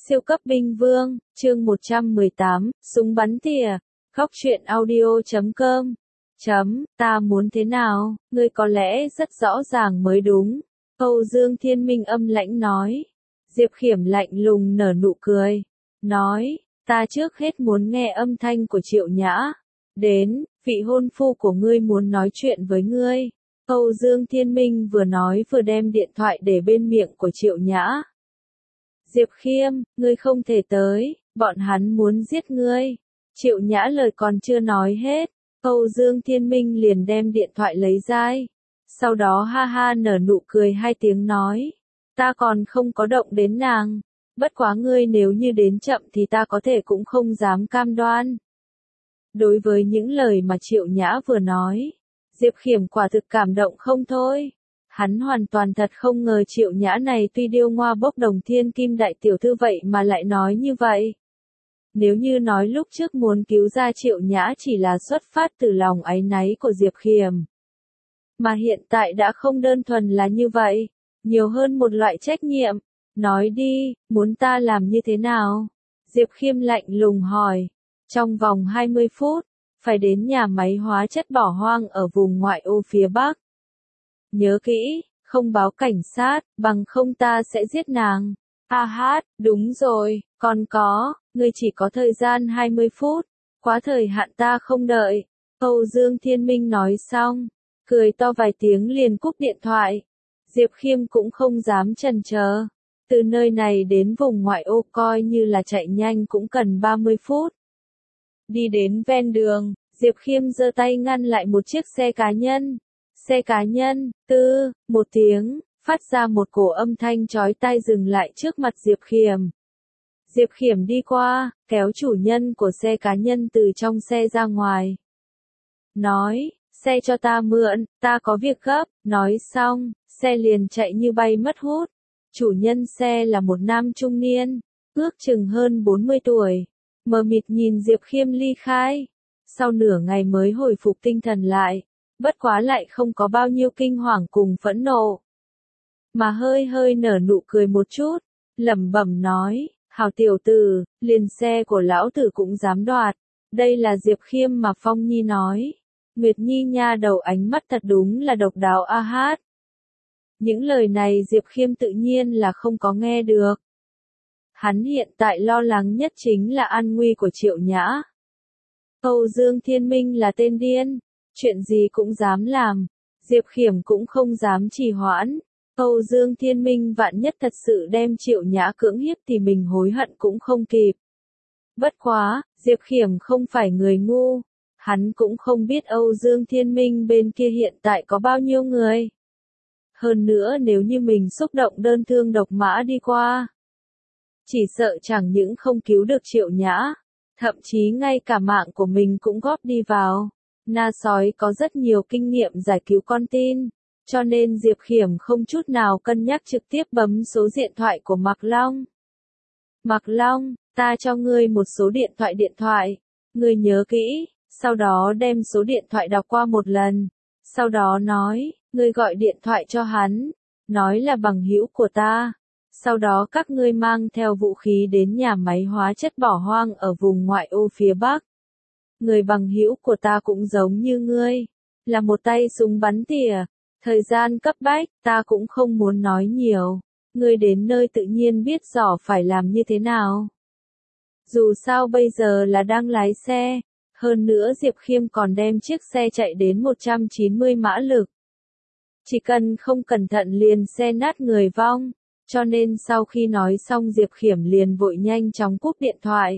Siêu cấp binh vương, chương 118, súng bắn tỉa, khóc chuyện audio.com. Ta muốn thế nào, ngươi có lẽ rất rõ ràng mới đúng. Âu Dương Thiên Minh âm lãnh nói. Diệp Khiểm lạnh lùng nở nụ cười. Nói, ta trước hết muốn nghe âm thanh của Triệu Nhã. Đến, vị hôn phu của ngươi muốn nói chuyện với ngươi. Âu Dương Thiên Minh vừa nói vừa đem điện thoại để bên miệng của Triệu Nhã. Diệp Khiêm, ngươi không thể tới, bọn hắn muốn giết ngươi. Triệu Nhã lời còn chưa nói hết, Âu Dương Thiên Minh liền đem điện thoại lấy ra. Sau đó ha ha nở nụ cười hai tiếng nói, ta còn không có động đến nàng, bất quá ngươi nếu như đến chậm thì ta có thể cũng không dám cam đoan. Đối với những lời mà Triệu Nhã vừa nói, Diệp Khiểm quả thực cảm động không thôi. Hắn hoàn toàn thật không ngờ Triệu Nhã này tuy điêu ngoa bốc đồng thiên kim đại tiểu thư vậy mà lại nói như vậy. Nếu như nói lúc trước muốn cứu ra Triệu Nhã chỉ là xuất phát từ lòng áy náy của Diệp Khiểm. Mà hiện tại đã không đơn thuần là như vậy, nhiều hơn một loại trách nhiệm. Nói đi, muốn ta làm như thế nào? Diệp Khiêm lạnh lùng hỏi. Trong vòng 20 phút, phải đến nhà máy hóa chất bỏ hoang ở vùng ngoại ô phía Bắc. Nhớ kỹ, không báo cảnh sát, bằng không ta sẽ giết nàng. Đúng rồi, còn có, ngươi chỉ có thời gian 20 phút, quá thời hạn ta không đợi. Âu Dương Thiên Minh nói xong, cười to vài tiếng liền cúp điện thoại. Diệp Khiêm cũng không dám chần chờ. Từ nơi này đến vùng ngoại ô coi như là chạy nhanh cũng cần 30 phút. Đi đến ven đường, Diệp Khiêm giơ tay ngăn lại một chiếc xe cá nhân. Xe cá nhân, một tiếng, phát ra một cổ âm thanh chói tai dừng lại trước mặt Diệp Khiểm. Diệp Khiểm đi qua, kéo chủ nhân của xe cá nhân từ trong xe ra ngoài. Nói, xe cho ta mượn, ta có việc gấp, nói xong, xe liền chạy như bay mất hút. Chủ nhân xe là một nam trung niên, ước chừng hơn 40 tuổi, mờ mịt nhìn Diệp Khiêm ly khai. Sau nửa ngày mới hồi phục tinh thần lại. Bất quá lại không có bao nhiêu kinh hoàng cùng phẫn nộ. Mà hơi hơi nở nụ cười một chút, lẩm bẩm nói, hào tiểu tử, liền xe của lão tử cũng dám đoạt. Đây là Diệp Khiêm mà Phong Nhi nói. Nguyệt Nhi nha đầu ánh mắt thật đúng là độc đáo a hát. Những lời này Diệp Khiêm tự nhiên là không có nghe được. Hắn hiện tại lo lắng nhất chính là an nguy của Triệu Nhã. Âu Dương Thiên Minh là tên điên. Chuyện gì cũng dám làm, Diệp Khiểm cũng không dám trì hoãn. Âu Dương Thiên Minh vạn nhất thật sự đem Triệu Nhã cưỡng hiếp thì mình hối hận cũng không kịp. Bất quá, Diệp Khiểm không phải người ngu, hắn cũng không biết Âu Dương Thiên Minh bên kia hiện tại có bao nhiêu người. Hơn nữa nếu như mình xúc động đơn thương độc mã đi qua, chỉ sợ chẳng những không cứu được Triệu Nhã, thậm chí ngay cả mạng của mình cũng góp đi vào. Na sói có rất nhiều kinh nghiệm giải cứu con tin, cho nên Diệp Khiểm không chút nào cân nhắc trực tiếp bấm số điện thoại của Mạc Long. Mạc Long, ta cho ngươi một số điện thoại, ngươi nhớ kỹ, sau đó đem số điện thoại đọc qua một lần, sau đó nói, ngươi gọi điện thoại cho hắn, nói là bằng hữu của ta, sau đó các ngươi mang theo vũ khí đến nhà máy hóa chất bỏ hoang ở vùng ngoại ô phía Bắc. Người bằng hữu của ta cũng giống như ngươi, là một tay súng bắn tỉa, thời gian cấp bách, ta cũng không muốn nói nhiều, ngươi đến nơi tự nhiên biết rõ phải làm như thế nào. Dù sao bây giờ là đang lái xe, hơn nữa Diệp Khiêm còn đem chiếc xe chạy đến 190 mã lực. Chỉ cần không cẩn thận liền xe nát người vong, cho nên sau khi nói xong Diệp Khiểm liền vội nhanh chóng cúp điện thoại.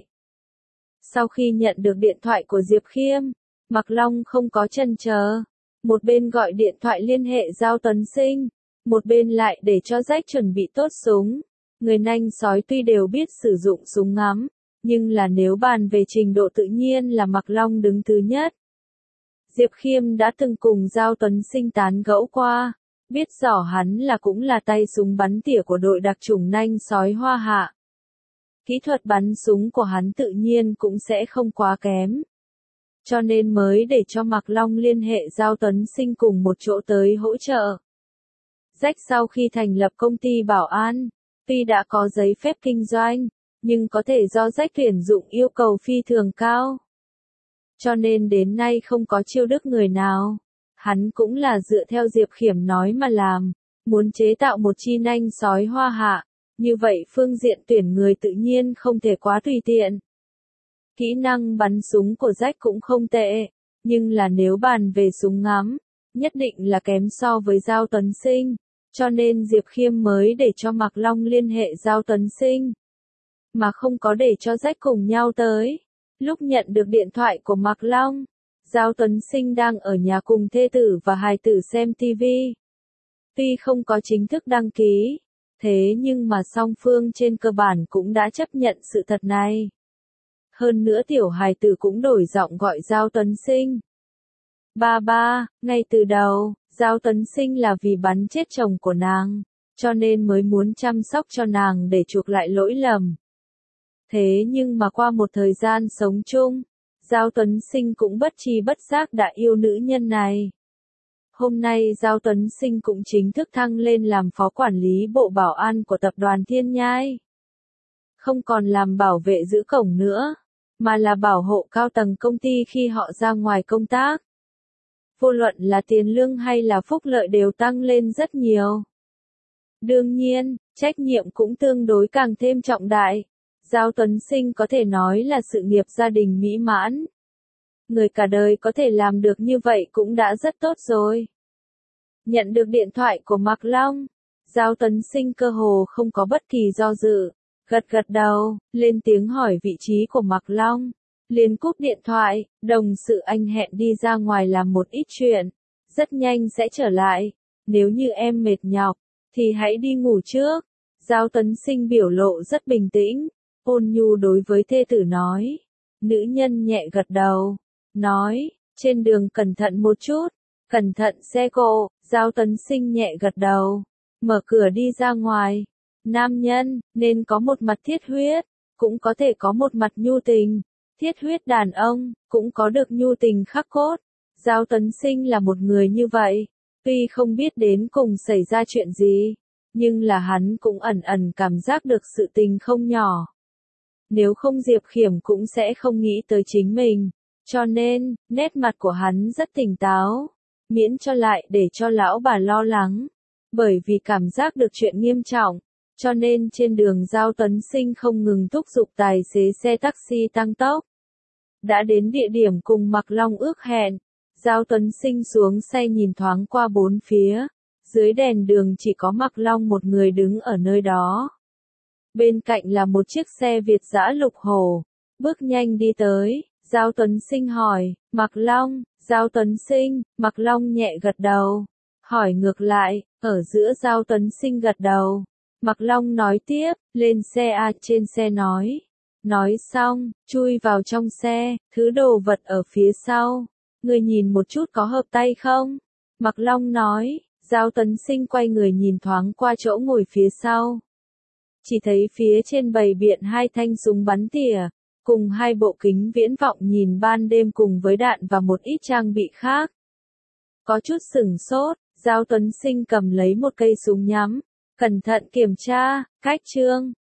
Sau khi nhận được điện thoại của Diệp Khiêm, Mạc Long không có chần chờ, một bên gọi điện thoại liên hệ Giao Tuấn Sinh, một bên lại để cho Rách chuẩn bị tốt súng. Người nanh sói tuy đều biết sử dụng súng ngắm, nhưng là nếu bàn về trình độ tự nhiên là Mạc Long đứng thứ nhất. Diệp Khiêm đã từng cùng Giao Tuấn Sinh tán gẫu qua, biết rõ hắn là cũng là tay súng bắn tỉa của đội đặc chủng nanh sói Hoa Hạ. Kỹ thuật bắn súng của hắn tự nhiên cũng sẽ không quá kém. Cho nên mới để cho Mạc Long liên hệ Giao Tuấn Sinh cùng một chỗ tới hỗ trợ. Rách sau khi thành lập công ty bảo an, tuy đã có giấy phép kinh doanh, nhưng có thể do rách tuyển dụng yêu cầu phi thường cao. Cho nên đến nay không có chiêu đức người nào. Hắn cũng là dựa theo Diệp Khiểm nói mà làm, muốn chế tạo một chi nanh sói hoa hạ, như vậy phương diện tuyển người tự nhiên không thể quá tùy tiện. Kỹ năng bắn súng của Jack cũng không tệ, nhưng là nếu bàn về súng ngắm, nhất định là kém so với Giao Tuấn Sinh, cho nên Diệp Khiêm mới để cho Mạc Long liên hệ Giao Tuấn Sinh, mà không có để cho Jack cùng nhau tới. Lúc nhận được điện thoại của Mạc Long, Giao Tuấn Sinh đang ở nhà cùng thê tử và hài tử xem TV. Tuy không có chính thức đăng ký, thế nhưng mà song phương trên cơ bản cũng đã chấp nhận sự thật này. Hơn nữa tiểu hài tử cũng đổi giọng gọi Giao Tuấn Sinh. Ba ba, ngay từ đầu, Giao Tuấn Sinh là vì bắn chết chồng của nàng, cho nên mới muốn chăm sóc cho nàng để chuộc lại lỗi lầm. Thế nhưng mà qua một thời gian sống chung, Giao Tuấn Sinh cũng bất tri bất giác đã yêu nữ nhân này. Hôm nay Giao Tuấn Sinh cũng chính thức thăng lên làm phó quản lý bộ bảo an của tập đoàn Thiên Nhai. Không còn làm bảo vệ giữ cổng nữa, mà là bảo hộ cao tầng công ty khi họ ra ngoài công tác. Vô luận là tiền lương hay là phúc lợi đều tăng lên rất nhiều. Đương nhiên, trách nhiệm cũng tương đối càng thêm trọng đại. Giao Tuấn Sinh có thể nói là sự nghiệp gia đình mỹ mãn. Người cả đời có thể làm được như vậy cũng đã rất tốt rồi. Nhận được điện thoại của Mạc Long, Giao Tuấn Sinh cơ hồ không có bất kỳ do dự, gật gật đầu, lên tiếng hỏi vị trí của Mạc Long. Liền cúp điện thoại, đồng sự anh hẹn đi ra ngoài làm một ít chuyện, rất nhanh sẽ trở lại, nếu như em mệt nhọc, thì hãy đi ngủ trước. Giao Tuấn Sinh biểu lộ rất bình tĩnh, ôn nhu đối với thê tử nói. Nữ nhân nhẹ gật đầu, nói, trên đường cẩn thận một chút, cẩn thận xe cộ. Giao Tuấn Sinh nhẹ gật đầu, mở cửa đi ra ngoài. Nam nhân, nên có một mặt thiết huyết, cũng có thể có một mặt nhu tình. Thiết huyết đàn ông, cũng có được nhu tình khắc cốt. Giao Tuấn Sinh là một người như vậy, tuy không biết đến cùng xảy ra chuyện gì, nhưng là hắn cũng ẩn ẩn cảm giác được sự tình không nhỏ. Nếu không Diệp Khiểm cũng sẽ không nghĩ tới chính mình, cho nên, nét mặt của hắn rất tỉnh táo, miễn cho lại để cho lão bà lo lắng, bởi vì cảm giác được chuyện nghiêm trọng. Cho nên trên đường Giao Tuấn Sinh không ngừng thúc giục tài xế xe taxi tăng tốc. Đã đến địa điểm cùng Mạc Long ước hẹn, Giao Tuấn Sinh xuống xe nhìn thoáng qua bốn phía, dưới đèn đường chỉ có Mạc Long một người đứng ở nơi đó. Bên cạnh là một chiếc xe Việt dã lục hổ, bước nhanh đi tới, Giao Tuấn Sinh hỏi, Mạc Long, Giao Tuấn Sinh, Mạc Long nhẹ gật đầu, hỏi ngược lại, ở giữa Giao Tuấn Sinh gật đầu. Mạc Long nói tiếp, lên xe à, trên xe nói. Nói xong, chui vào trong xe, thứ đồ vật ở phía sau. Người nhìn một chút có hợp tay không? Mạc Long nói. Giao Tuấn Sinh quay người nhìn thoáng qua chỗ ngồi phía sau. Chỉ thấy phía trên bày biện hai thanh súng bắn tỉa, cùng hai bộ kính viễn vọng nhìn ban đêm cùng với đạn và một ít trang bị khác. Có chút sửng sốt, Giao Tuấn Sinh cầm lấy một cây súng nhắm. Cẩn thận kiểm tra, cách chương,